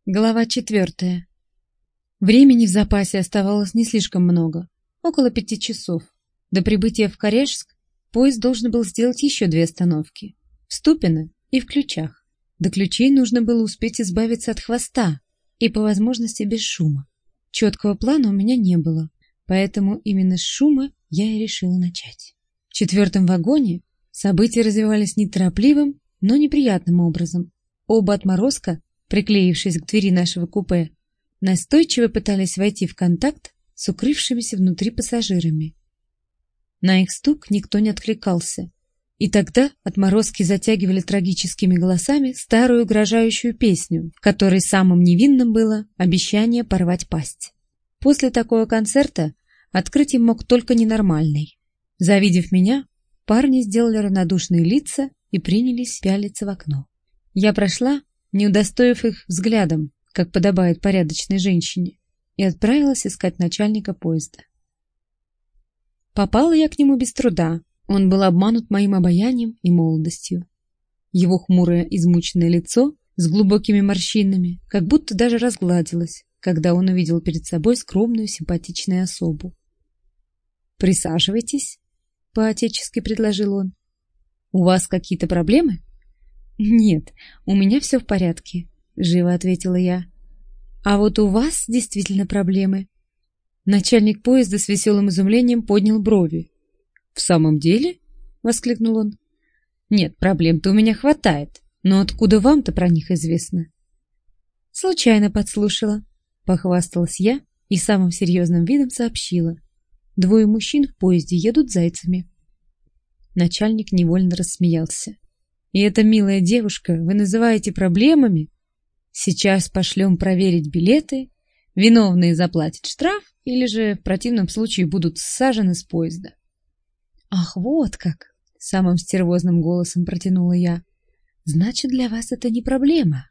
Глава 4. Времени в запасе оставалось не слишком много, около 5 часов. До прибытия в Карежск поезд должен был сделать еще 2 остановки – в Ступино и в Ключах. До Ключей нужно было успеть избавиться от хвоста и по возможности без шума. Четкого плана у меня не было, поэтому именно с шума я и решила начать. В 4 вагоне события развивались неторопливым, но неприятным образом. Оба отморозка, приклеившись к двери нашего купе, настойчиво пытались войти в контакт с укрывшимися внутри пассажирами. На их стук никто не откликался, и тогда отморозки затягивали трагическими голосами старую угрожающую песню, в которой самым невинным было обещание порвать пасть. После такого концерта открыть им мог только ненормальный. Завидев меня, парни сделали равнодушные лица и принялись пялиться в окно. Я прошла, не удостоив их взглядом, как подобает порядочной женщине, и отправилась искать начальника поезда. Попала я к нему без труда, он был обманут моим обаянием и молодостью. Его хмурое измученное лицо с глубокими морщинами как будто даже разгладилось, когда он увидел перед собой скромную симпатичную особу. «Присаживайтесь», — по-отечески предложил он. «У вас какие-то проблемы?» «Нет, у меня все в порядке», — живо ответила я. «А вот у вас действительно проблемы». Начальник поезда с веселым изумлением поднял брови. «В самом деле?» — воскликнул он. «Нет, проблем-то у меня хватает, но откуда вам-то про них известно?» «Случайно подслушала», — похвасталась я и самым серьезным видом сообщила. 2 мужчин в поезде едут зайцами. Начальник невольно рассмеялся. «И эта милая девушка вы называете проблемами? Сейчас пошлем проверить билеты, виновные заплатят штраф или же в противном случае будут ссажены с поезда». «Ах, вот как!» — самым стервозным голосом протянула я. «Значит, для вас это не проблема».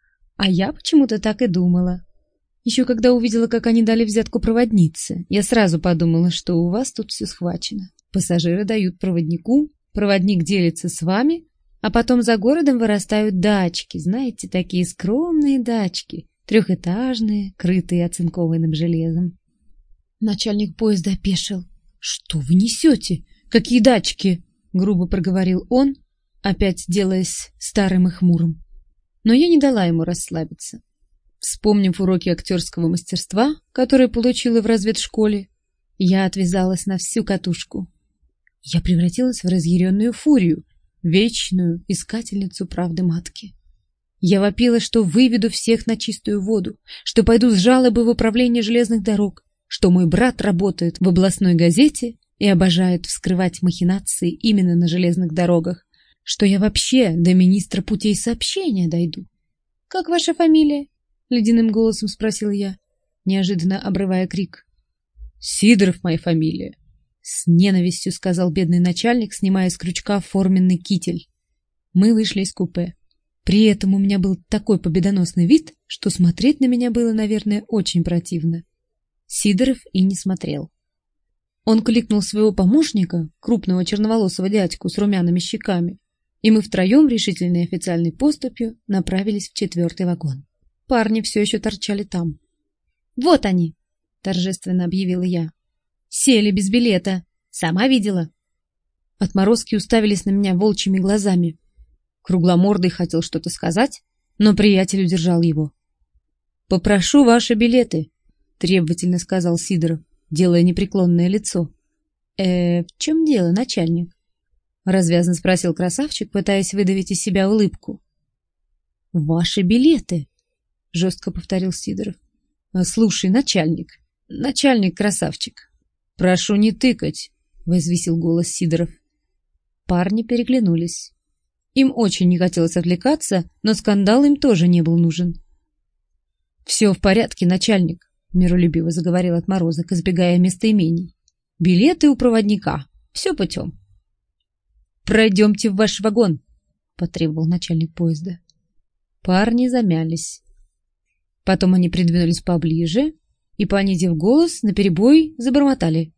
А я почему-то так и думала. Еще когда увидела, как они дали взятку проводнице, я сразу подумала, что у вас тут все схвачено. Пассажиры дают проводнику, проводник делится с вами, а потом за городом вырастают дачки, знаете, такие скромные дачки, 3-этажные, крытые оцинкованным железом. Начальник поезда опешил. «Что вы несете? Какие дачки?» — грубо проговорил он, опять делаясь старым и хмурым. Но я не дала ему расслабиться. Вспомнив уроки актерского мастерства, которые получила в разведшколе, я отвязалась на всю катушку. Я превратилась в разъяренную фурию, вечную искательницу правды матки. Я вопила, что выведу всех на чистую воду, что пойду с жалобой в управление железных дорог, что мой брат работает в областной газете и обожает вскрывать махинации именно на железных дорогах, что я вообще до министра путей сообщения дойду. «Как ваша фамилия?» — ледяным голосом спросил я, неожиданно обрывая крик. «Сидоров моя фамилия», — с ненавистью сказал бедный начальник, снимая с крючка форменный китель. Мы вышли из купе. При этом у меня был такой победоносный вид, что смотреть на меня было, наверное, очень противно. Сидоров и не смотрел. Он кликнул своего помощника, крупного черноволосого дядьку с румяными щеками, и мы втроем решительной официальной поступью направились в 4 вагон. Парни все еще торчали там. «Вот они!» — торжественно объявила я. «Сели без билета. Сама видела». Отморозки уставились на меня волчьими глазами. Кругломордый хотел что-то сказать, но приятель удержал его. «Попрошу ваши билеты», — требовательно сказал Сидоров, делая непреклонное лицо. В чем дело, начальник?» — развязно спросил красавчик, пытаясь выдавить из себя улыбку. «Ваши билеты», — жестко повторил Сидоров. «Слушай, начальник красавчик, прошу не тыкать», — возвысил голос Сидоров. Парни переглянулись. Им очень не хотелось отвлекаться, но скандал им тоже не был нужен. «Все в порядке, начальник», — миролюбиво заговорил отморозок, избегая местоимений. «Билеты у проводника. Все путем». «Пройдемте в ваш вагон», — потребовал начальник поезда. Парни замялись. Потом они придвинулись поближе и, понизив голос, наперебой забормотали.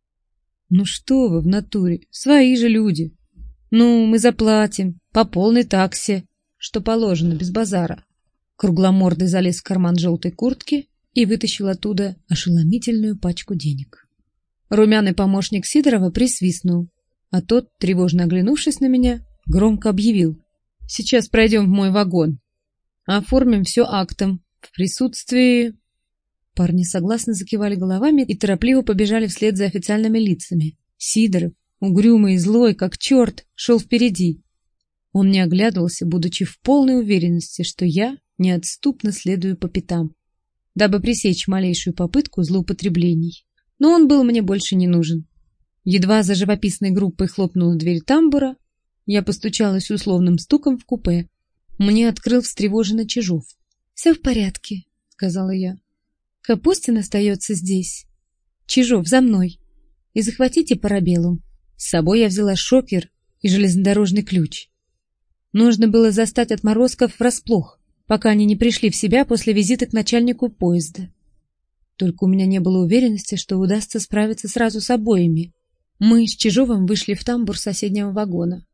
«Ну что вы в натуре, свои же люди. Ну, мы заплатим, по полной таксе, что положено, без базара». Кругломордый залез в карман желтой куртки и вытащил оттуда ошеломительную пачку денег. Румяный помощник Сидорова присвистнул, а тот, тревожно оглянувшись на меня, громко объявил: «Сейчас пройдем в мой вагон. Оформим все актом. В присутствии...» Парни согласно закивали головами и торопливо побежали вслед за официальными лицами. Сидоров, угрюмый и злой, как черт, шел впереди. Он не оглядывался, будучи в полной уверенности, что я неотступно следую по пятам, дабы пресечь малейшую попытку злоупотреблений. Но он был мне больше не нужен. Едва за живописной группой хлопнула дверь тамбура, я постучалась условным стуком в купе. Мне открыл встревоженно Чижов. «Все в порядке», — сказала я. «Капустин остается здесь. Чижов, за мной. И захватите парабеллум». С собой я взяла шокер и железнодорожный ключ. Нужно было застать отморозков врасплох, пока они не пришли в себя после визита к начальнику поезда. Только у меня не было уверенности, что удастся справиться сразу с обоими. Мы с Чижовым вышли в тамбур соседнего вагона.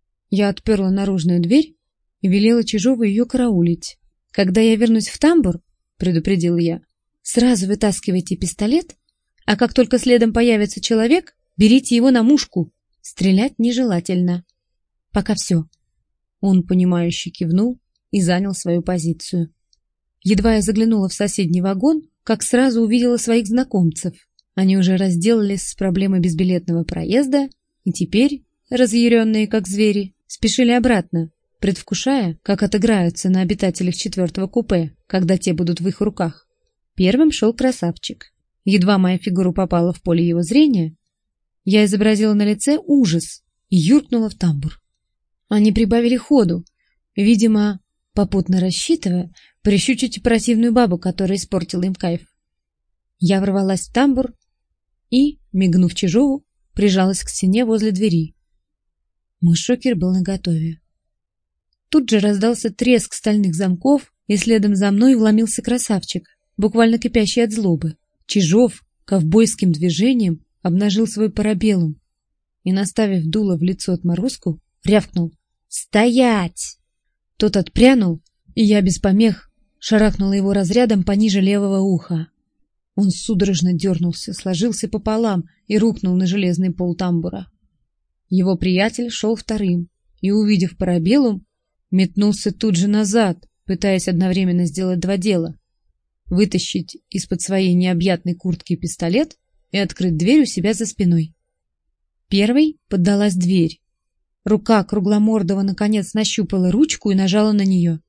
Я отперла наружную дверь и велела Чижову ее караулить. «Когда я вернусь в тамбур, — предупредила я, — сразу вытаскивайте пистолет, а как только следом появится человек, берите его на мушку. Стрелять нежелательно. Пока все». Он, понимающе кивнул и занял свою позицию. Едва я заглянула в соседний вагон, как сразу увидела своих знакомцев. Они уже разделались с проблемой безбилетного проезда и теперь, разъяренные как звери, спешили обратно, предвкушая, как отыграются на обитателях четвертого купе, когда те будут в их руках. Первым шел красавчик. Едва моя фигура попала в поле его зрения, я изобразила на лице ужас и юркнула в тамбур. Они прибавили ходу, видимо, попутно рассчитывая прищучить противную бабу, которая испортила им кайф. Я ворвалась в тамбур и, мигнув Чижову, прижалась к стене возле двери. Мой шокер был наготове. Тут же раздался треск стальных замков, и следом за мной вломился красавчик, буквально кипящий от злобы. Чижов ковбойским движением обнажил свой парабеллум и, наставив дуло в лицо отморозку, рявкнул: «Стоять!» Тот отпрянул, и я без помех шарахнула его разрядом пониже левого уха. Он судорожно дернулся, сложился пополам и рухнул на железный пол тамбура. Его приятель шел вторым и, увидев парабеллум, метнулся тут же назад, пытаясь одновременно сделать два дела: вытащить из-под своей необъятной куртки пистолет и открыть дверь у себя за спиной. Первой поддалась дверь. Рука Кругломордого наконец нащупала ручку и нажала на нее.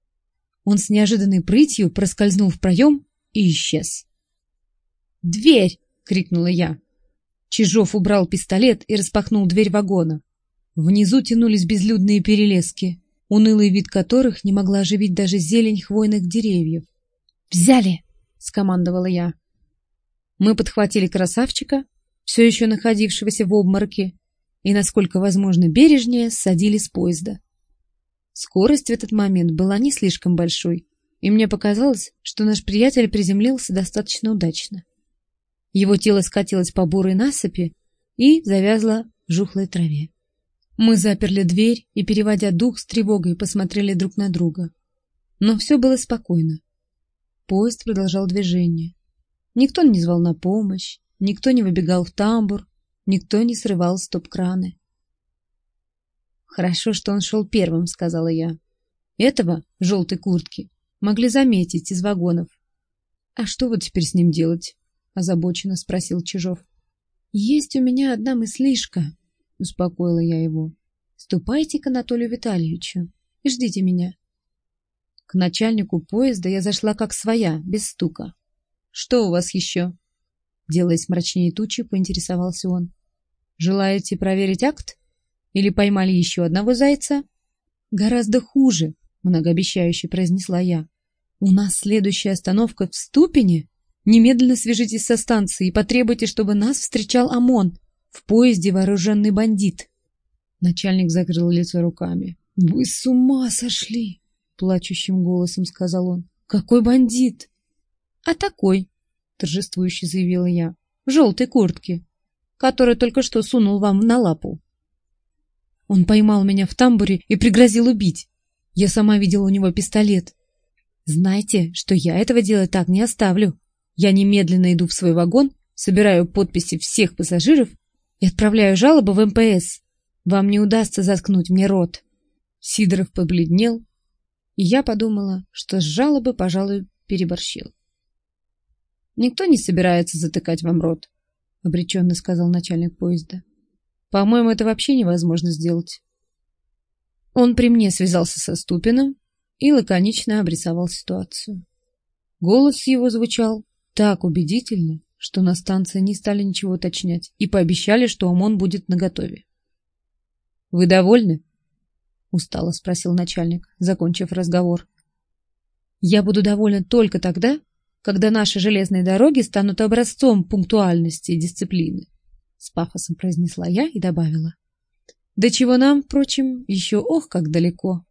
Он с неожиданной прытью проскользнул в проем и исчез. «Дверь!» — крикнула я. Чижов убрал пистолет и распахнул дверь вагона. Внизу тянулись безлюдные перелески, унылый вид которых не могла оживить даже зелень хвойных деревьев. «Взяли!» — скомандовала я. Мы подхватили красавчика, все еще находившегося в обмороке, и, насколько возможно бережнее, ссадили с поезда. Скорость в этот момент была не слишком большой, и мне показалось, что наш приятель приземлился достаточно удачно. Его тело скатилось по бурой насыпи и завязло в жухлой траве. Мы заперли дверь и, переводя дух с тревогой, посмотрели друг на друга. Но все было спокойно. Поезд продолжал движение. Никто не звал на помощь, никто не выбегал в тамбур, никто не срывал стоп-краны. «Хорошо, что он шел первым», — сказала я. «Этого, в желтой куртке, могли заметить из вагонов». «А что вот теперь с ним делать?» — озабоченно спросил Чижов. «Есть у меня одна мыслишка», — успокоила я его. «Ступайте к Анатолию Витальевичу и ждите меня». К начальнику поезда я зашла как своя, без стука. «Что у вас еще?» Делаясь мрачнее тучи, поинтересовался он. «Желаете проверить акт? Или поймали еще одного зайца?» «Гораздо хуже», — многообещающе произнесла я. «У нас следующая остановка в Ступине. Немедленно свяжитесь со станцией и потребуйте, чтобы нас встречал ОМОН. В поезде вооруженный бандит». Начальник закрыл лицо руками. «Вы с ума сошли!» — плачущим голосом сказал он. «Какой бандит?» «А такой», — торжествующе заявила я, — «в желтой куртке, который только что сунул вам на лапу». Он поймал меня в тамбуре и пригрозил убить. Я сама видела у него пистолет. Знайте, что я этого делать так не оставлю. Я немедленно иду в свой вагон, собираю подписи всех пассажиров и отправляю жалобу в МПС. Вам не удастся заткнуть мне рот. Сидоров побледнел, и я подумала, что с жалобы, пожалуй, переборщил. Никто не собирается затыкать вам рот, обреченно сказал начальник поезда. По-моему, это вообще невозможно сделать. Он при мне связался со Ступиным и лаконично обрисовал ситуацию. Голос его звучал так убедительно, что на станции не стали ничего уточнять и пообещали, что ОМОН будет наготове. — Вы довольны? — устало спросил начальник, закончив разговор. — Я буду довольна только тогда, когда наши железные дороги станут образцом пунктуальности и дисциплины, — с пафосом произнесла я и добавила. — До чего нам, впрочем, еще ох, как далеко.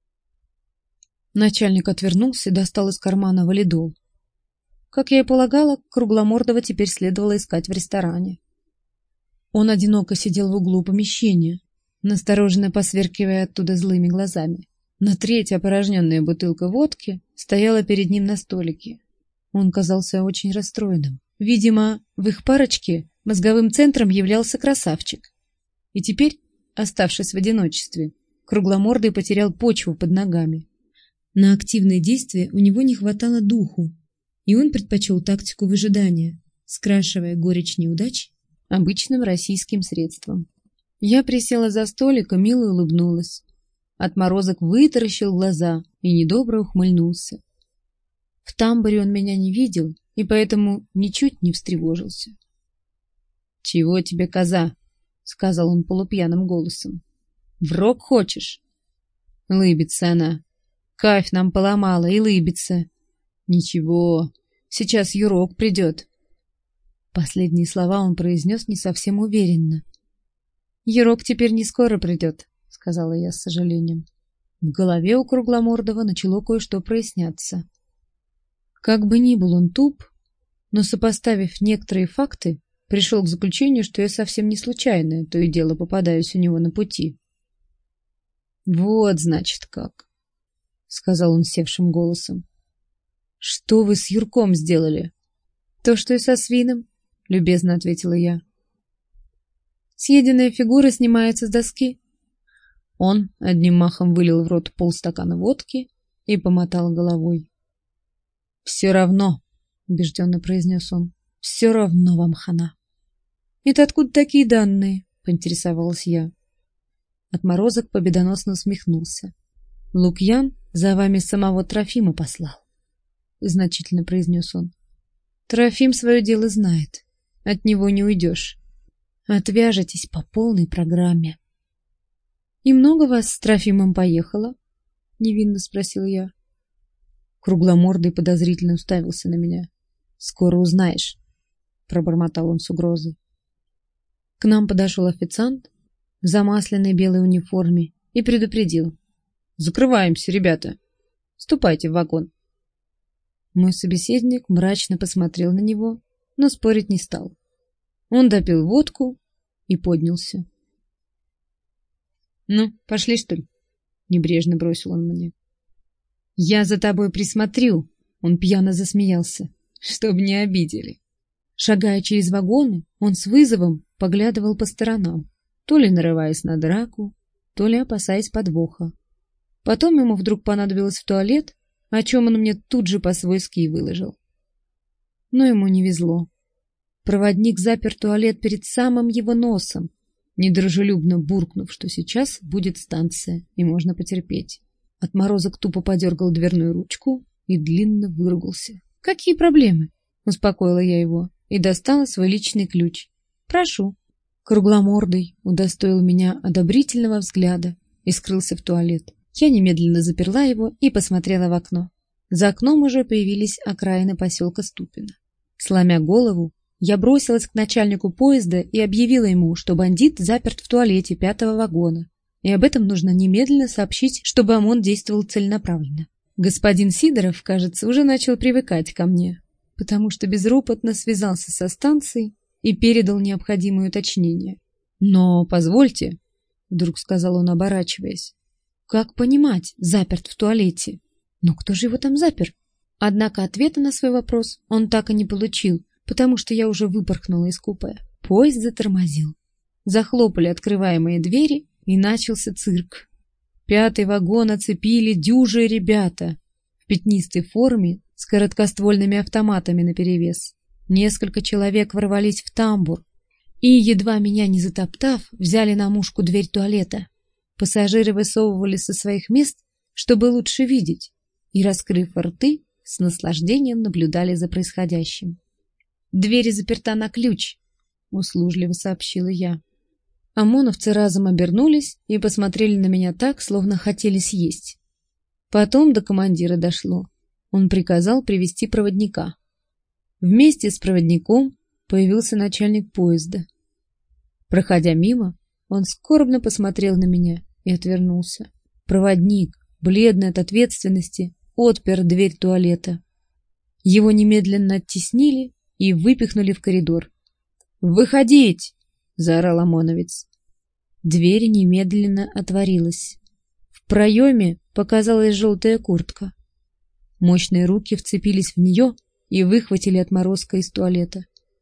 Начальник отвернулся и достал из кармана валидол. Как я и полагала, Кругломордова теперь следовало искать в ресторане. Он одиноко сидел в углу помещения, настороженно посверкивая оттуда злыми глазами. На третья опорожненная бутылка водки стояла перед ним на столике. Он казался очень расстроенным. Видимо, в их парочке мозговым центром являлся красавчик. И теперь, оставшись в одиночестве, Кругломордый потерял почву под ногами. На активные действия у него не хватало духу, и он предпочел тактику выжидания, скрашивая горечь неудач обычным российским средством. Я присела за столик и мило улыбнулась. Отморозок вытаращил глаза и недобро ухмыльнулся. В тамбуре он меня не видел и поэтому ничуть не встревожился. — Чего тебе, коза? — сказал он полупьяным голосом. — В рог хочешь? Лыбится она. Кайф нам поломала и лыбится. Ничего, сейчас Юрок придет. Последние слова он произнес не совсем уверенно. Юрок теперь не скоро придет, сказала я с сожалением. В голове у Кругломордова начало кое-что проясняться. Как бы ни был он туп, но, сопоставив некоторые факты, пришел к заключению, что я совсем не случайно то и дело попадаюсь у него на пути. Вот, значит, как, сказал он севшим голосом. Что вы с Юрком сделали? То, что и со свином, любезно ответила я. Съеденная фигура снимается с доски. Он одним махом вылил в рот полстакана водки и помотал головой. «Все равно», — убежденно произнес он, — «все равно вам хана». «Это откуда такие данные?» — поинтересовалась я. Отморозок победоносно усмехнулся. «Лукьян за вами самого Трофима послал», — значительно произнес он. «Трофим свое дело знает. От него не уйдешь. Отвяжетесь по полной программе». «И много вас с Трофимом поехало?» — невинно спросила я. Кругломордый подозрительно уставился на меня. «Скоро узнаешь», — пробормотал он с угрозой. К нам подошел официант в замасленной белой униформе и предупредил. «Закрываемся, ребята. Ступайте в вагон». Мой собеседник мрачно посмотрел на него, но спорить не стал. Он допил водку и поднялся. «Ну, пошли, что ли?» — небрежно бросил он мне. «Я за тобой присмотрю», — он пьяно засмеялся, — «чтоб не обидели». Шагая через вагоны, он с вызовом поглядывал по сторонам, то ли нарываясь на драку, то ли опасаясь подвоха. Потом ему вдруг понадобилось в туалет, о чем он мне тут же по-свойски и выложил. Но ему не везло. Проводник запер туалет перед самым его носом, недружелюбно буркнув, что сейчас будет станция и можно потерпеть. Отморозок тупо подергал дверную ручку и длинно выругался. «Какие проблемы?» — успокоила я его и достала свой личный ключ. «Прошу». Кругломордый удостоил меня одобрительного взгляда и скрылся в туалет. Я немедленно заперла его и посмотрела в окно. За окном уже появились окраины поселка Ступино. Сломя голову, я бросилась к начальнику поезда и объявила ему, что бандит заперт в туалете 5-го вагона, и об этом нужно немедленно сообщить, чтобы ОМОН действовал целенаправленно. Господин Сидоров, кажется, уже начал привыкать ко мне, потому что безропотно связался со станцией и передал необходимые уточнения. «Но позвольте», — вдруг сказал он, оборачиваясь, — «как понимать, заперт в туалете? Но кто же его там запер? Однако ответа на свой вопрос он так и не получил, потому что я уже выпорхнула из купе. Поезд затормозил. Захлопали открываемые двери, и начался цирк. 5-й вагон оцепили дюжие ребята в пятнистой форме с короткоствольными автоматами наперевес. Несколько человек ворвались в тамбур и, едва меня не затоптав, взяли на мушку дверь туалета. Пассажиры высовывались со своих мест, чтобы лучше видеть, и, раскрыв рты, с наслаждением наблюдали за происходящим. «Дверь заперта на ключ», — услужливо сообщила я. ОМОНовцы разом обернулись и посмотрели на меня так, словно хотели съесть. Потом до командира дошло. Он приказал привести проводника. Вместе с проводником появился начальник поезда. Проходя мимо, он скорбно посмотрел на меня и отвернулся. Проводник, бледный от ответственности, отпер дверь туалета. Его немедленно оттеснили и выпихнули в коридор. «Выходить!» — заорал ОМОНовец. Дверь немедленно отворилась. В проеме показалась желтая куртка. Мощные руки вцепились в нее и выхватили отморозка из туалета.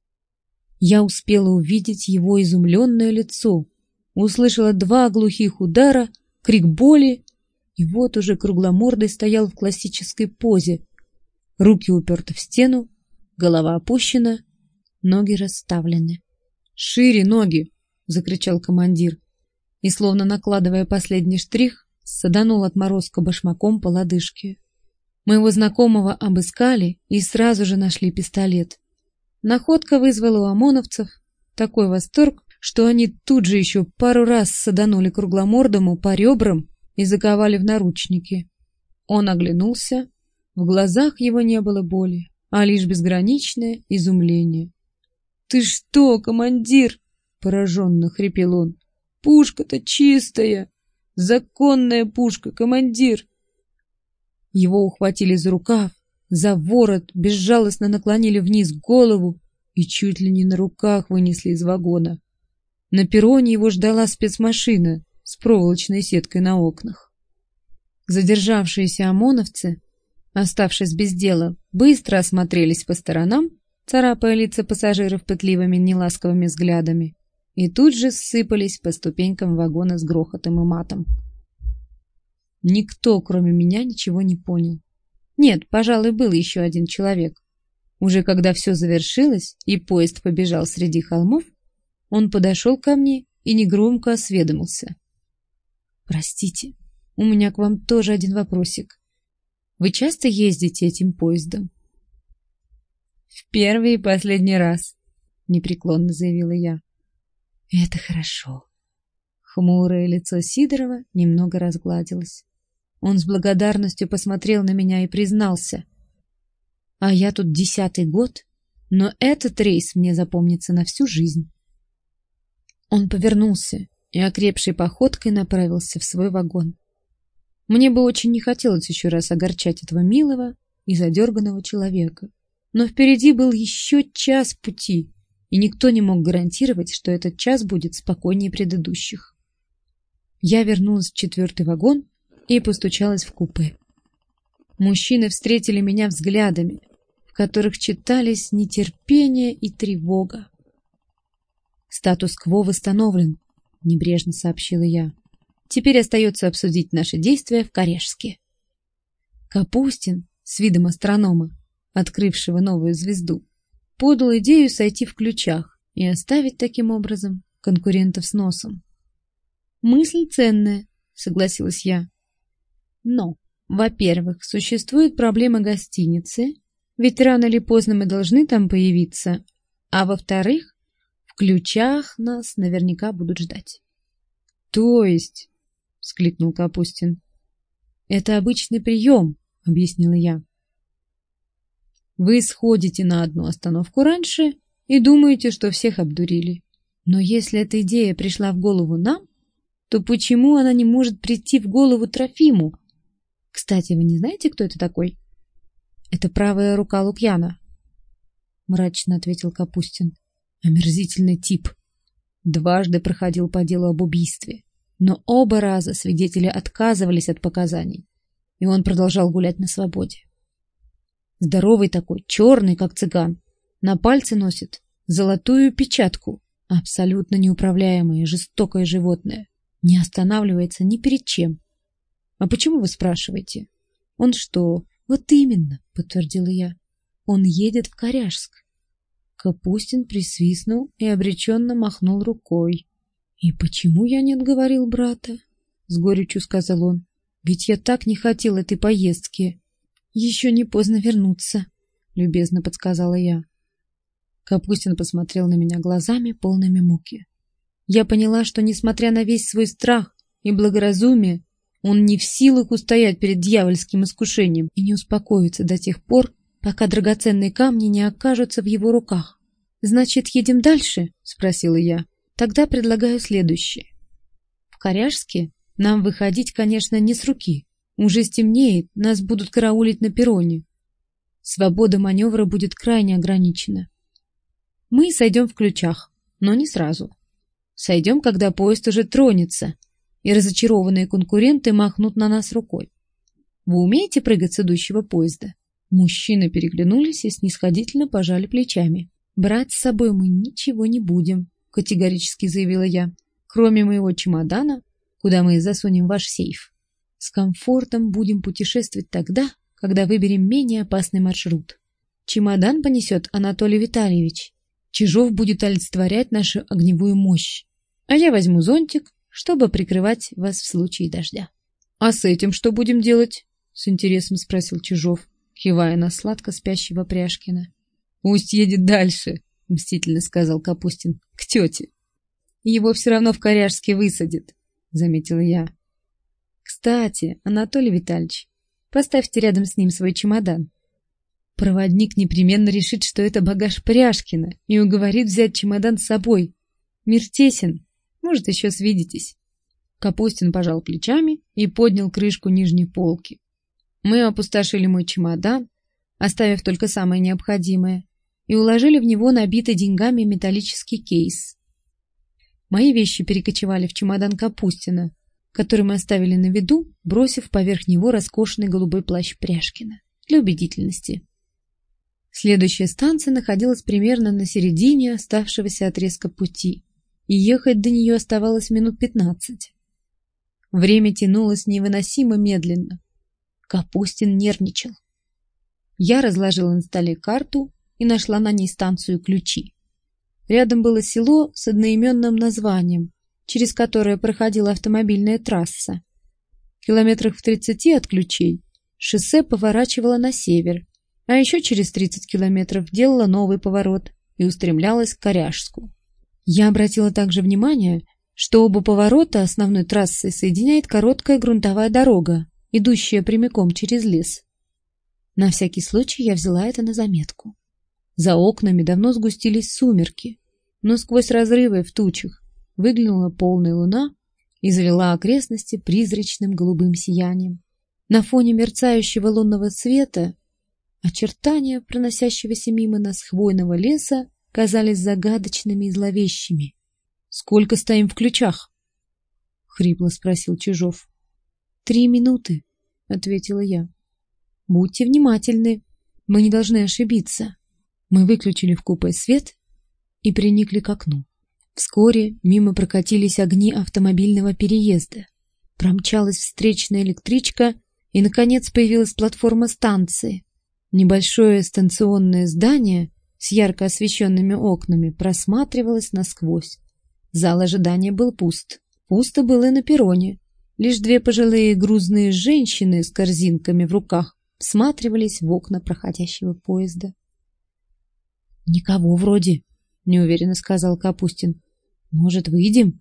Я успела увидеть его изумленное лицо, услышала 2 глухих удара, крик боли, и вот уже кругломордый стоял в классической позе. Руки уперты в стену, голова опущена, ноги расставлены. «Шире ноги!» — закричал командир. И, словно накладывая последний штрих, саданул отморозка башмаком по лодыжке. Моего знакомого обыскали и сразу же нашли пистолет. Находка вызвала у ОМОНовцев такой восторг, что они тут же еще пару раз саданули кругломордому по ребрам и заковали в наручники. Он оглянулся, в глазах его не было боли, а лишь безграничное изумление. «Ты что, командир?» — пораженно хрипел он. «Пушка-то чистая! Законная пушка, командир!» Его ухватили за рукав, за ворот, безжалостно наклонили вниз голову и чуть ли не на руках вынесли из вагона. На перроне его ждала спецмашина с проволочной сеткой на окнах. Задержавшиеся ОМОНовцы, оставшись без дела, быстро осмотрелись по сторонам, царапая лица пассажиров пытливыми неласковыми взглядами, и тут же ссыпались по ступенькам вагона с грохотом и матом. Никто, кроме меня, ничего не понял. Нет, пожалуй, был еще один человек. Уже когда все завершилось и поезд побежал среди холмов, он подошел ко мне и негромко осведомился. «Простите, у меня к вам тоже один вопросик. Вы часто ездите этим поездом?» «В первый и последний раз», — непреклонно заявила я. «Это хорошо». Хмурое лицо Сидорова немного разгладилось. Он с благодарностью посмотрел на меня и признался. «А я тут 10-й год, но этот рейс мне запомнится на всю жизнь». Он повернулся и окрепшей походкой направился в свой вагон. Мне бы очень не хотелось еще раз огорчать этого милого и задерганного человека. Но впереди был еще час пути, и никто не мог гарантировать, что этот час будет спокойнее предыдущих. Я вернулась в 4-й вагон и постучалась в купе. Мужчины встретили меня взглядами, в которых читались нетерпение и тревога. «Статус-кво восстановлен», — небрежно сообщила я. «Теперь остается обсудить наши действия в Карежске». Капустин, с видом астронома, открывшего новую звезду, подал идею сойти в ключах и оставить таким образом конкурентов с носом. «Мысль ценная», — согласилась я. «Но, во-первых, существует проблема гостиницы, ведь рано или поздно мы должны там появиться, а во-вторых, в ключах нас наверняка будут ждать». «То есть?» — вскликнул Капустин. «Это обычный прием», — объяснила я. «Вы сходите на одну остановку раньше и думаете, что всех обдурили. Но если эта идея пришла в голову нам, то почему она не может прийти в голову Трофиму? Кстати, вы не знаете, кто это такой?» «Это правая рука Лукьяна», — мрачно ответил Капустин. «Омерзительный тип. Дважды проходил по делу об убийстве, но оба раза свидетели отказывались от показаний. и он продолжал гулять на свободе. Здоровый такой, черный, как цыган. На пальце носит золотую печатку. Абсолютно неуправляемое, жестокое животное. Не останавливается ни перед чем. А почему вы спрашиваете? Он что? Вот именно, подтвердила я. Он едет в Коряжск. Капустин присвистнул и обреченно махнул рукой. И почему я не отговорил брата? С горечью сказал он. Ведь я так не хотел этой поездки. Еще не поздно вернуться, любезно подсказала я. Капустин посмотрел на меня глазами, полными муки. Я поняла, что, несмотря на весь свой страх и благоразумие, он не в силах устоять перед дьявольским искушением и не успокоится до тех пор, пока драгоценные камни не окажутся в его руках. «Значит, едем дальше?» — спросила я. «Тогда предлагаю следующее. В Коряжске нам выходить, конечно, не с руки. Уже стемнеет, нас будут караулить на перроне. Свобода маневра будет крайне ограничена. Мы сойдем в Ключах, но не сразу. Сойдем, когда поезд уже тронется, и разочарованные конкуренты махнут на нас рукой. Вы умеете прыгать с идущего поезда?» Мужчины переглянулись и снисходительно пожали плечами. «Брать с собой мы ничего не будем», — категорически заявила я, «кроме моего чемодана, куда мы засунем ваш сейф. С комфортом будем путешествовать тогда, когда выберем менее опасный маршрут. Чемодан понесет Анатолий Витальевич. Чижов будет олицетворять нашу огневую мощь, а я возьму зонтик, чтобы прикрывать вас в случае дождя». «А с этим что будем делать?» — с интересом спросил Чижов, кивая на сладко спящего Пряшкина. «Пусть едет дальше», — мстительно сказал Капустин, — «к тете». «Его все равно в Коряжске высадят», — заметила я. «Кстати, Анатолий Витальевич, поставьте рядом с ним свой чемодан. Проводник непременно решит, что это багаж Пряшкина, и уговорит взять чемодан с собой. Мир тесен, может, еще свидитесь». Капустин пожал плечами и поднял крышку нижней полки. Мы опустошили мой чемодан, оставив только самое необходимое, и уложили в него набитый деньгами металлический кейс. Мои вещи перекочевали в чемодан Капустина, который мы оставили на виду, бросив поверх него роскошный голубой плащ Пряшкина для убедительности. Следующая станция находилась примерно на середине оставшегося отрезка пути, и ехать до нее оставалось минут 15. Время тянулось невыносимо медленно. Капустин нервничал. Я разложила на столе карту и нашла на ней станцию Ключи. Рядом было село с одноименным названием, через которое проходила автомобильная трасса. Километрах в 30 от Ключей шоссе поворачивало на север, а еще через 30 километров делало новый поворот и устремлялось к Коряжску. Я обратила также внимание, что оба поворота основной трассы соединяет короткая грунтовая дорога, идущая прямиком через лес. На всякий случай я взяла это на заметку. За окнами давно сгустились сумерки, но сквозь разрывы в тучах выглянула полная луна и залила окрестности призрачным голубым сиянием. На фоне мерцающего лунного света очертания проносящегося мимо нас хвойного леса казались загадочными и зловещими. «Сколько стоим в Ключах?» — хрипло спросил Чижов. 3 минуты», — ответила я. «Будьте внимательны, мы не должны ошибиться». Мы выключили в купе свет и приникли к окну. Вскоре мимо прокатились огни автомобильного переезда. Промчалась встречная электричка, и, наконец, появилась платформа станции. Небольшое станционное здание с ярко освещенными окнами просматривалось насквозь. Зал ожидания был пуст. Пусто было и на перроне. Лишь 2 пожилые грузные женщины с корзинками в руках всматривались в окна проходящего поезда. «Никого вроде», — неуверенно сказал Капустин. «Может, выйдем?»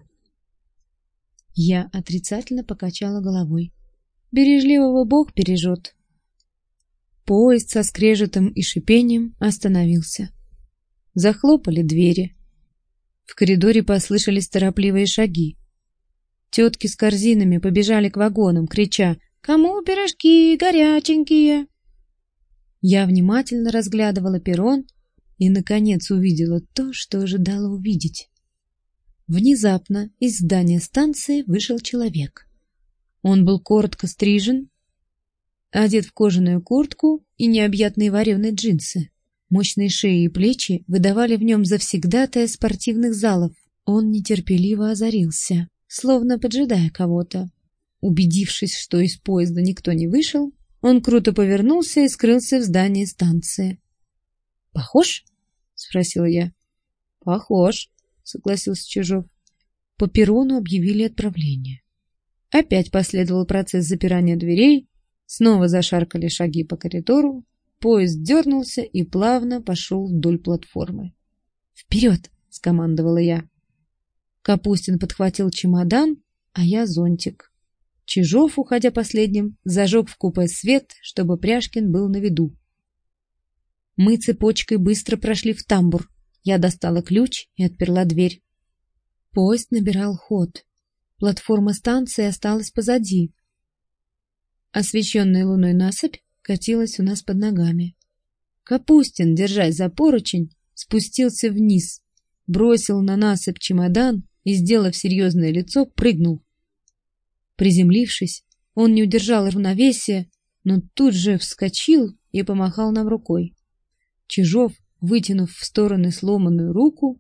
Я отрицательно покачала головой. «Бережливого Бог бережет». Поезд со скрежетом и шипением остановился. Захлопали двери. В коридоре послышались торопливые шаги. Тетки с корзинами побежали к вагонам, крича: «Кому пирожки горяченькие?» Я внимательно разглядывала перрон и, наконец, увидела то, что ожидала увидеть. Внезапно из здания станции вышел человек. Он был коротко стрижен, одет в кожаную куртку и необъятные вареные джинсы. Мощные шеи и плечи выдавали в нем завсегдатая спортивных залов. Он нетерпеливо озарился, словно поджидая кого-то. Убедившись, что из поезда никто не вышел, он круто повернулся и скрылся в здании станции. «Похож?» — спросила я. «Похож», — согласился Чижов. По перрону объявили отправление. Опять последовал процесс запирания дверей, снова зашаркали шаги по коридору, поезд дернулся и плавно пошел вдоль платформы. «Вперед!» — скомандовала я. Капустин подхватил чемодан, а я зонтик. Чижов, уходя последним, зажег в купе свет, чтобы Пряжкин был на виду. Мы цепочкой быстро прошли в тамбур. Я достала ключ и отперла дверь. Поезд набирал ход. Платформа станции осталась позади. Освещенная луной насыпь катилась у нас под ногами. Капустин, держась за поручень, спустился вниз, бросил на насыпь чемодан и, сделав серьезное лицо, прыгнул. Приземлившись, он не удержал равновесия, но тут же вскочил и помахал нам рукой. Чижов, вытянув в сторону сломанную руку,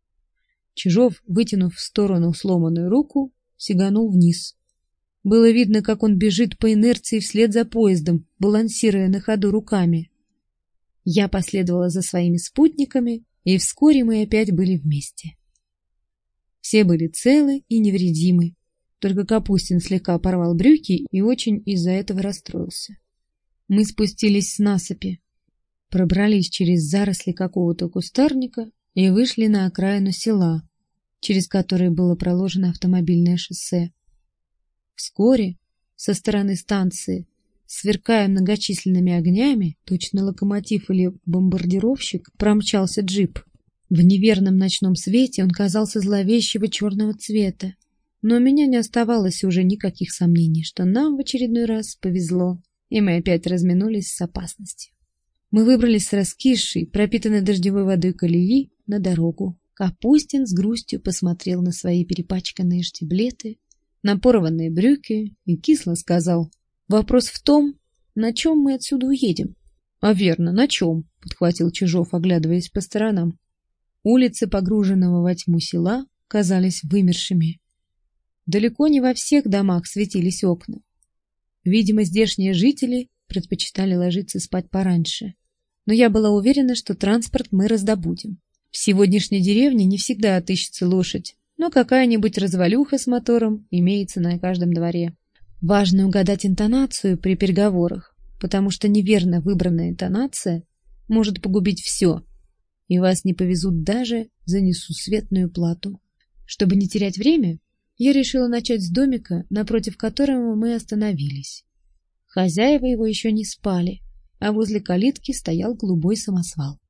сиганул вниз. Было видно, как он бежит по инерции вслед за поездом, балансируя на ходу руками. Я последовала за своими спутниками, и вскоре мы опять были вместе. Все были целы и невредимы. Только Капустин слегка порвал брюки и очень из-за этого расстроился. Мы спустились с насыпи, пробрались через заросли какого-то кустарника и вышли на окраину села, через которое было проложено автомобильное шоссе. Вскоре со стороны станции, сверкая многочисленными огнями, точно локомотив или бомбардировщик, промчался джип. В неверном ночном свете он казался зловещего черного цвета. Но у меня не оставалось уже никаких сомнений, что нам в очередной раз повезло, и мы опять разминулись с опасностью. Мы выбрались с раскисшей, пропитанной дождевой водой колеи на дорогу. Капустин с грустью посмотрел на свои перепачканные штиблеты, на порванные брюки и кисло сказал: «Вопрос в том, на чем мы отсюда уедем?» «А верно, на чем?» — подхватил Чижов, оглядываясь по сторонам. Улицы, погруженного во тьму села, казались вымершими. Далеко не во всех домах светились окна. Видимо, здешние жители предпочитали ложиться спать пораньше. Но я была уверена, что транспорт мы раздобудем. В сегодняшней деревне не всегда отыщется лошадь, но какая-нибудь развалюха с мотором имеется на каждом дворе. Важно угадать интонацию при переговорах, потому что неверно выбранная интонация может погубить все, и вас не повезут даже за несусветную плату. Чтобы не терять время, я решила начать с домика, напротив которого мы остановились. Хозяева его еще не спали, а возле калитки стоял голубой самосвал.